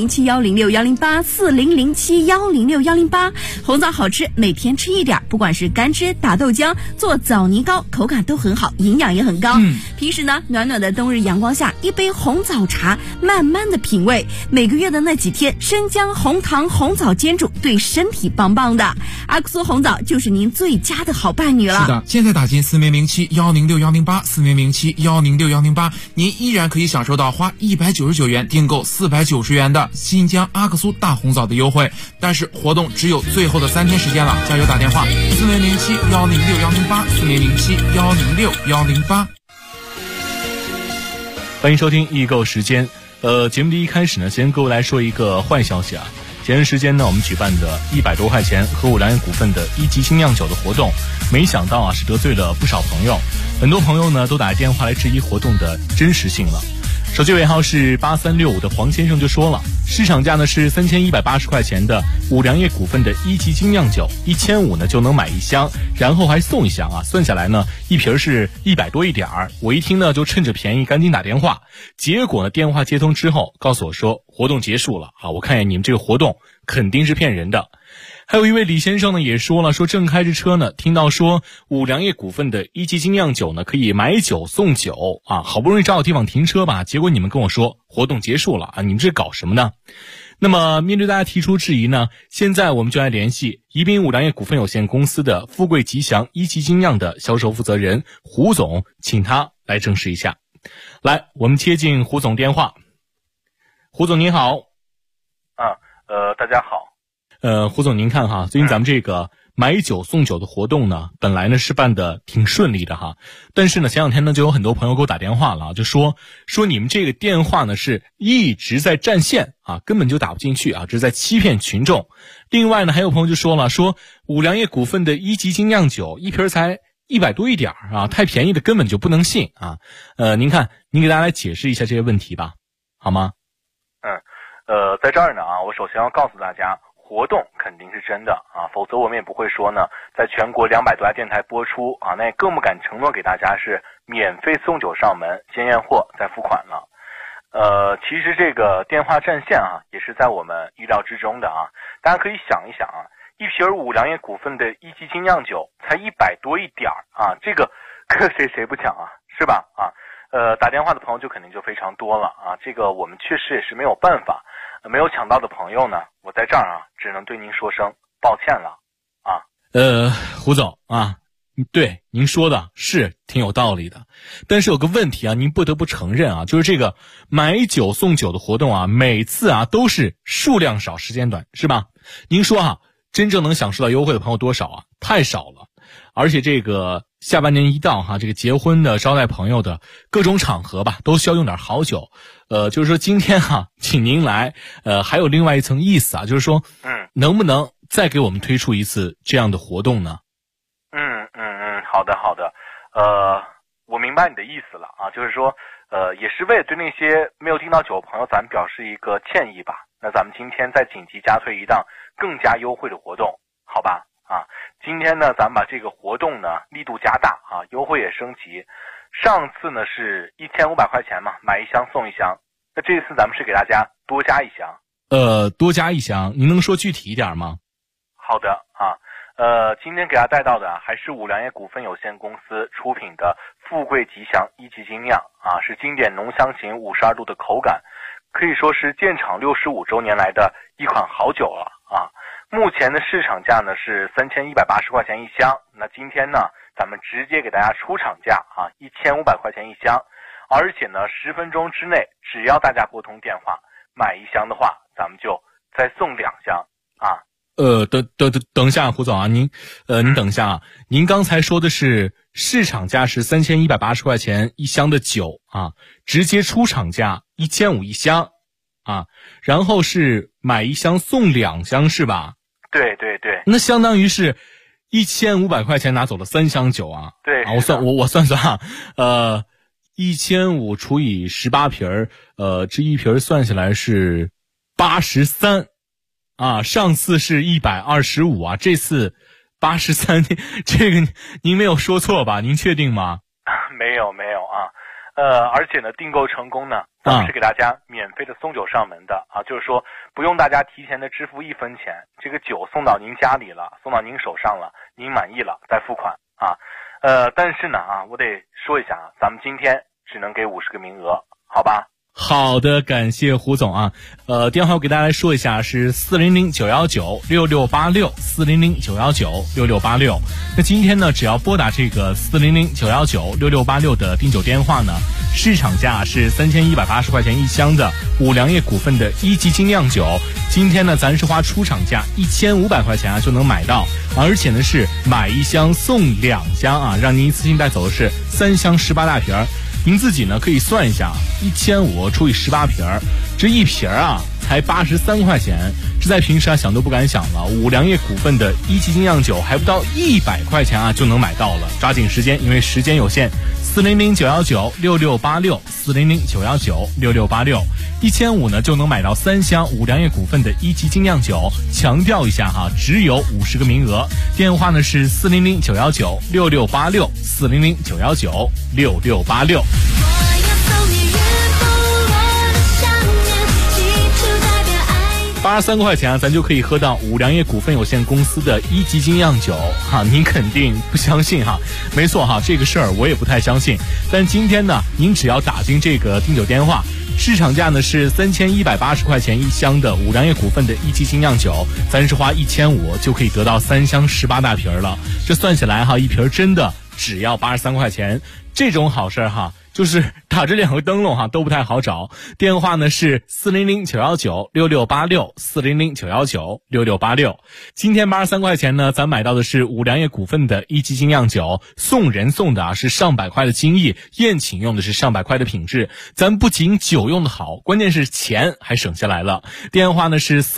Speaker 6: ，4007-106-108，4007-106-108。红枣好吃，每天吃一点，不管是干吃、打豆浆、做枣泥糕，口感都很好，营养也很高。平时呢，暖暖的冬日阳光下，一杯红枣茶，慢慢的品味。每个月的那几天，生姜、红糖、红枣煎煮，对身体棒棒的。阿克苏红枣就是您最佳的好伴侣了。
Speaker 7: 是的，现在打进4007-106-108，4007-106-108，您依然可以享受到花199元订购490元的新疆阿克苏大红枣的优惠。但是活动只有最后的3天时间了，加油打电话4007-106-108，4007-106-108。
Speaker 8: 欢迎收听易购时间。节目的一开始呢，先跟各位来说一个坏消息啊。前段时间呢，我们举办的100多块钱和五粮液股份的1级精酿酒的活动，没想到啊是得罪了不少朋友，很多朋友呢都打电话来质疑活动的真实性了。 手机尾号是8365的黄先生就说了，市场价呢是3180块钱的五粮液股份的1级精酿酒，1500呢就能买一箱，然后还送一箱啊，算下来呢一瓶是100多一点儿。我一听呢就趁着便宜赶紧打电话，结果呢电话接通之后告诉我说活动结束了啊，我看见你们这个活动肯定是骗人的。还有一位李先生呢也说了，说正开着车呢，听到说五粮液股份的1级精酿酒呢可以买酒送酒啊，好不容易找到地方停车吧，结果你们跟我说活动结束了啊，你们这搞什么呢？那么面对大家提出质疑呢，现在我们就来联系宜宾五粮液股份有限公司的富贵吉祥1级精酿的销售负责人胡总，请他来证实一下。来，我们接进胡总电话。胡总您好。
Speaker 9: 大家好。
Speaker 8: 胡总您看哈，最近咱们这个买酒送酒的活动呢，本来呢是办的挺顺利的哈，但是呢前两天呢就有很多朋友给我打电话了，就说你们这个电话呢是一直在占线啊，根本就打不进去啊，这是在欺骗群众。另外呢还有朋友就说了，说五粮液股份的1级精酿酒一瓶才100多一点啊，太便宜的根本就不能信啊。您看您给大家来解释一下这些问题吧，好吗？
Speaker 9: 在这儿呢啊，我首先要告诉大家，活动肯定是真的啊，否则我们也不会说呢，在全国200多家电台播出啊，那也更不敢承诺给大家是免费送酒上门，先验货再付款了。其实这个电话占线啊，也是在我们预料之中的啊。大家可以想一想啊，一瓶五粮液股份的1级精酿酒才100多一点啊，这个搁谁不抢啊，是吧？啊，打电话的朋友就肯定就非常多了啊，这个我们确实也是没有办法。没有抢到的朋友呢，我在这儿啊，只能对您说声抱歉了啊。
Speaker 8: 胡总啊，对您说的是挺有道理的，但是有个问题啊，您不得不承认啊，就是这个买酒送酒的活动啊，每次啊都是数量少时间短，是吧？您说啊，真正能享受到优惠的朋友多少啊？太少了。而且这个下半年一到哈，这个结婚的、招待朋友的各种场合吧，都需要用点好酒。就是说今天哈，请您来，还有另外一层意思啊，就是说，能不能再给我们推出一次这样的活动呢？
Speaker 9: 好的，我明白你的意思了啊，就是说，也是为了对那些没有订到酒的朋友，咱们表示一个歉意吧。那咱们今天再紧急加推一档更加优惠的活动，好吧？啊，今天呢，咱们把这个活动呢力度加大啊，优惠也升级。上次呢是1500块钱嘛，买一箱送一箱。那这次咱们是给大家多加一箱。
Speaker 8: 多加一箱，您能说具体一点吗？
Speaker 9: 好的啊，今天给大家带到的还是五粮液股份有限公司出品的富贵吉祥1级精酿啊，是经典浓香型52度的口感，可以说是建厂65周年来的一款好酒了啊。目前的市场价呢是3180块钱一箱，那今天呢咱们直接给大家出厂价啊，1500块钱一箱，而且呢10分钟之内，只要大家拨通电话买一箱的话，咱们就再送2箱啊。
Speaker 8: 等一下，胡总啊，您等一下啊，您刚才说的是市场价是3180块钱一箱的酒啊，直接出厂价1500一箱啊，然后是买一箱送2箱是吧？
Speaker 9: 对，
Speaker 8: 那相当于是1500块钱拿走了3箱酒啊。
Speaker 9: 对
Speaker 8: 啊，我算啊，1500除以18瓶这一瓶算下来是83啊，上次是125啊，这次83，这个您没有说错吧？您确定吗？
Speaker 9: 没有啊。而且呢，订购成功呢，咱们是给大家免费的送酒上门的啊，就是说不用大家提前的支付1分钱，这个酒送到您家里了，送到您手上了，您满意了再付款啊。但是呢啊，我得说一下啊，咱们今天只能给50个名额，好吧？
Speaker 8: 好的，感谢胡总啊。电话我给大家来说一下，是400-919-6686，400-919-6686。那今天呢，只要拨打这个400-919-6686的订酒电话呢，市场价是3180块钱一箱的五粮液股份的1级精酿酒，今天呢，咱是花出厂价1500块钱啊就能买到，而且呢是买一箱送2箱啊，让您一次性带走的是3箱18大瓶。您自己呢可以算一下，1500除以18瓶，这一瓶啊才83块钱，这在平时啊想都不敢想了。五粮液股份的1级精酿酒还不到100块钱啊就能买到了，抓紧时间，因为时间有限。 ，400-919-6686，400-919-6686，1500呢就能买到3箱五粮液股份的一级精酿酒。强调一下哈，只有50个名额。电话呢是400-919-6686，400-919-6686。83块钱啊，咱就可以喝到五粮液股份有限公司的一级精酿酒哈，您肯定不相信哈？没错哈，这个事儿我也不太相信。但今天呢，您只要打进这个订酒电话，市场价呢是3180块钱一箱的五粮液股份的一级精酿酒，咱是花1500就可以得到3箱18大瓶了。这算起来哈，一瓶真的只要83块钱，这种好事哈。就是打着2个灯笼哈都不太好找。电话呢是400-919-6686，400-919-6686。今天83块钱呢，咱买到的是五粮液股份的一级精酿酒，送人送的是上百块的精益，宴请用的是上百块的品质。咱不仅酒用的好，关键是钱还省下来了。电话呢是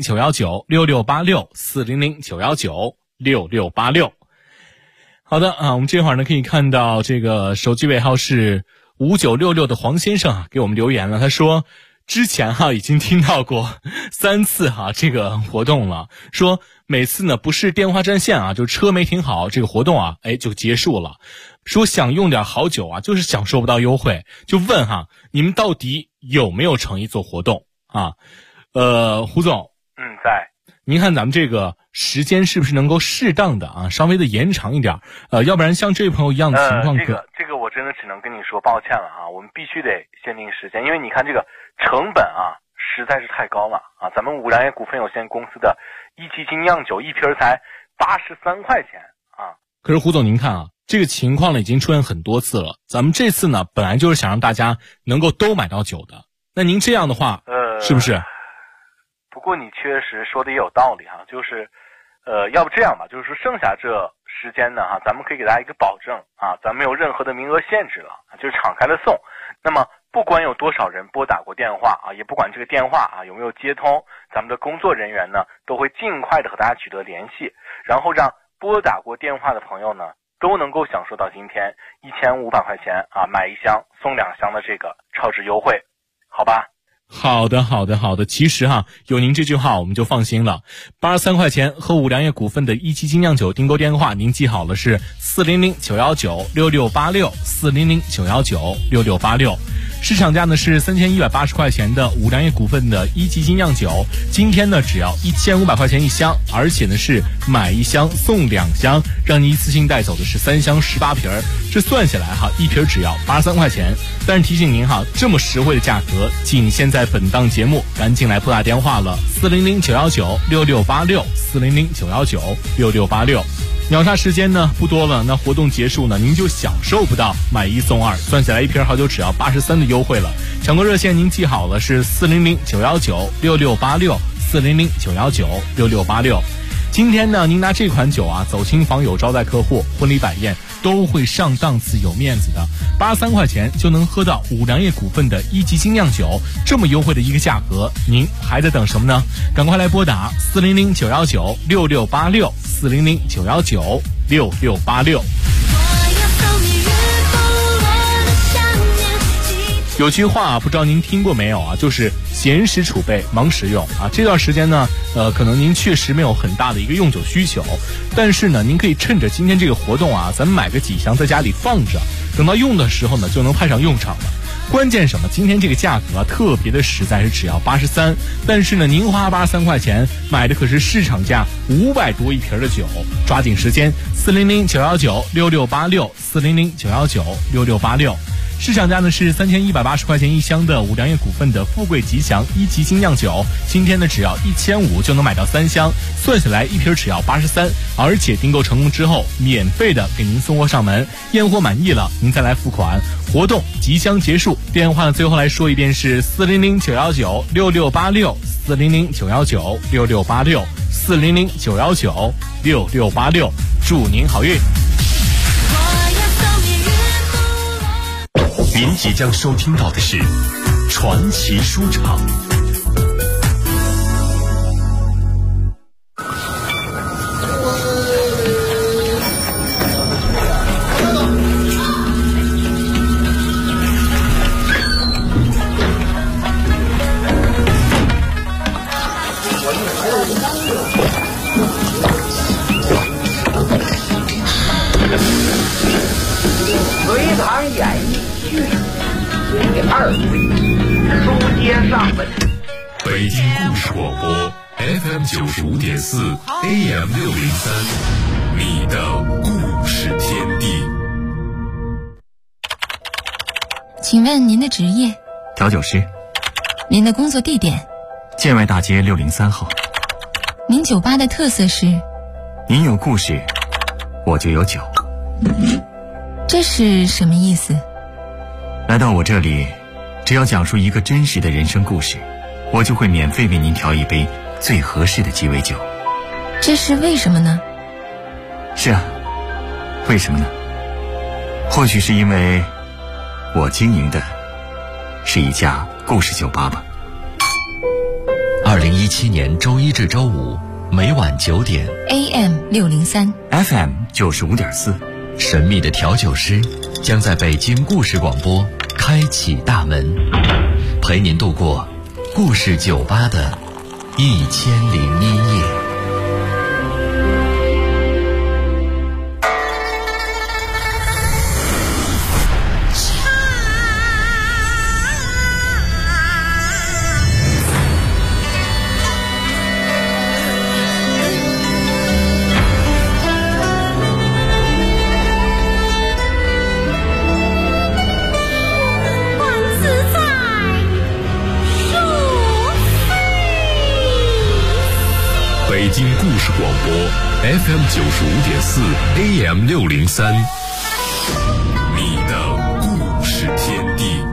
Speaker 8: 400-919-6686，400-919-6686。好的啊，我们这会儿呢可以看到这个手机尾号是5966的黄先生啊给我们留言了，他说之前已经听到过3次这个活动了，说每次呢不是电话占线就车没停好，这个活动就结束了。说想用点好酒就是享受不到优惠，就问你们到底有没有诚意做活动啊？胡总，
Speaker 9: 在。
Speaker 8: 您看咱们这个时间是不是能够适当的稍微的延长一点？要不然像这位朋友一样的情况
Speaker 9: 这个我真的只能跟你说抱歉了我们必须得限定时间，因为你看这个成本实在是太高了咱们五粮液股份有限公司的一级精酿酒一瓶才83块钱
Speaker 8: 可是胡总您看这个情况呢已经出现很多次了，咱们这次呢本来就是想让大家能够都买到酒的，那您这样的话是不是？
Speaker 9: 不过你确实说的也有道理就是要不这样吧，就是说剩下这时间呢咱们可以给大家一个保证咱没有任何的名额限制了，就是敞开的送。那么不管有多少人拨打过电话也不管这个电话有没有接通，咱们的工作人员呢都会尽快的和大家取得联系，然后让拨打过电话的朋友呢都能够享受到今天1500块钱买1箱送2箱的这个超值优惠，好吧？
Speaker 8: 好的，其实有您这句话我们就放心了。83块钱和五粮液股份的一级精酿酒订购电话您记好了，是400-919-6686，400-919-6686。市场价呢是3180块钱的五粮液股份的一级精酿酒，今天呢只要1500块钱一箱，而且呢是买1箱送2箱，让你一次性带走的是3箱18瓶，这算下来一瓶只要83块钱。但是提醒您这么实惠的价格仅限在本档节目，赶紧来拨打电话了，400-919-6686，400-919-6686。秒杀时间呢不多了，那活动结束呢您就享受不到买1送2，算下来一瓶好酒只要83的优惠了。抢购热线您记好了，是400-919-6686，400-919-6686。今天呢您拿这款酒走亲访友、招待客户、婚礼摆宴都会上档次有面子的。83块钱就能喝到五粮液股份的一级精酿酒，这么优惠的一个价格，您还在等什么呢？赶快来拨打400-919-6686，400-919-6686。有句话不知道您听过没有就是闲时储备，忙时用这段时间呢可能您确实没有很大的一个用酒需求，但是呢您可以趁着今天这个活动咱们买个几箱在家里放着，等到用的时候呢就能派上用场了。关键什么？今天这个价格特别的实在，是只要83，但是呢您花83块钱买的可是市场价500多一瓶的酒，抓紧时间，400-919-6686，400-919-6686。市场价呢是3180块钱一箱的五粮液股份的富贵吉祥一级精酿酒，今天呢只要1500就能买到3箱，算下来一瓶只要83，而且订购成功之后免费的给您送货上门，验货满意了您再来付款。活动即将结束，电话呢最后来说一遍是400-919-6686，400-919-6686，400-919-6686，祝您好运。
Speaker 1: 您即将收听到的是传奇书场。
Speaker 10: 隋唐演义续第2回，书接上文。
Speaker 1: 北京故事广播 FM 95.4 AM 603，你的故事天地。
Speaker 11: 请问您的职业？
Speaker 12: 调酒师。
Speaker 11: 您的工作地点？
Speaker 12: 建外大街603号。
Speaker 11: 您酒吧的特色是？
Speaker 12: 您有故事，我就有酒。
Speaker 11: 这是什么意思？
Speaker 12: 来到我这里，只要讲述一个真实的人生故事，我就会免费为您调一杯最合适的鸡尾酒。
Speaker 11: 这是为什么呢？
Speaker 12: 是啊，为什么呢？或许是因为我经营的是一家故事酒吧吧。
Speaker 1: 2017年周一至周五每晚9点
Speaker 11: AM 603
Speaker 12: FM 95.4，
Speaker 1: 神秘的调酒师将在北京故事广播开启大门，陪您度过故事酒吧的1001夜。北京故事广播 FM 95.4 AM 603，你的故事天地。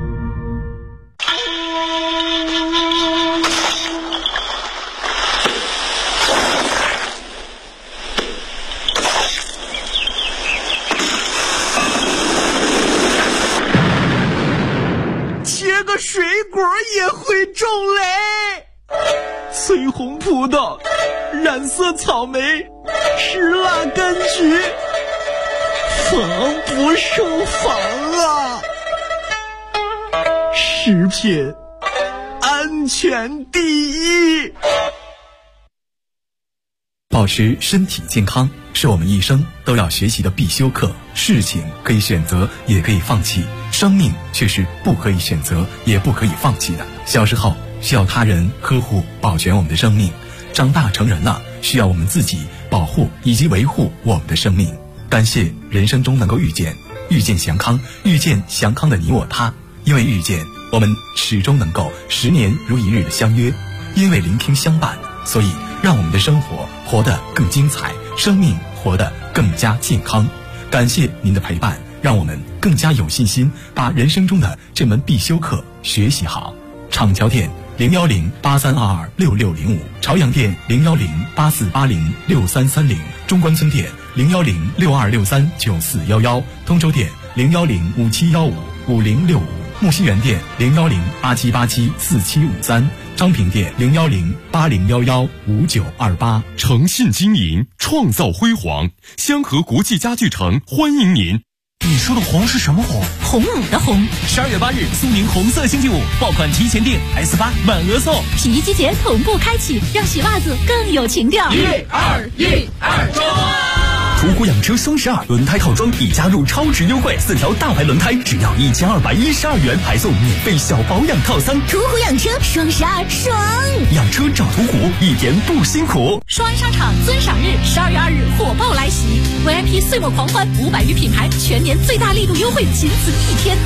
Speaker 13: 切个水果也会中雷。翠红葡萄，染色草莓，石蜡柑橘，防不胜防啊！食品安全第一。
Speaker 2: 保持身体健康是我们一生都要学习的必修课。事情可以选择，也可以放弃，生命却是不可以选择，也不可以放弃的。小时候需要他人呵护保全我们的生命，长大成人了需要我们自己保护以及维护我们的生命。感谢人生中能够遇见祥康，遇见祥康的你我他。因为遇见，我们始终能够10年如一日的相约；因为聆听相伴，所以让我们的生活活得更精彩，生命活得更加健康。感谢您的陪伴，让我们更加有信心把人生中的这门必修课学习好。厂桥店01083226605，朝阳店01084806330，中关村店01062639411，通州店01057155065，木樨园店01087874753，张平店01080115928。
Speaker 1: 诚信经营，创造辉煌。香河国际家具城欢迎您。
Speaker 13: 你说的红是什么红？
Speaker 14: 红舞的红。
Speaker 13: 12月8日，苏宁红色星期五，爆款提前订 S8满额送，
Speaker 14: 洗衣机节同步开启，让洗袜子更有情调。
Speaker 13: 1、2、中！途虎养车双12轮胎套装已加入超值优惠，4条大牌轮胎只要1212元，还送免费小保养套餐。
Speaker 14: 途虎养车双12爽！
Speaker 13: 养车找途虎，一点不辛苦。
Speaker 14: 双安商场尊赏日12月2日火爆来袭 ，VIP 岁末狂欢500余品牌全年最大力度优惠，仅此1天。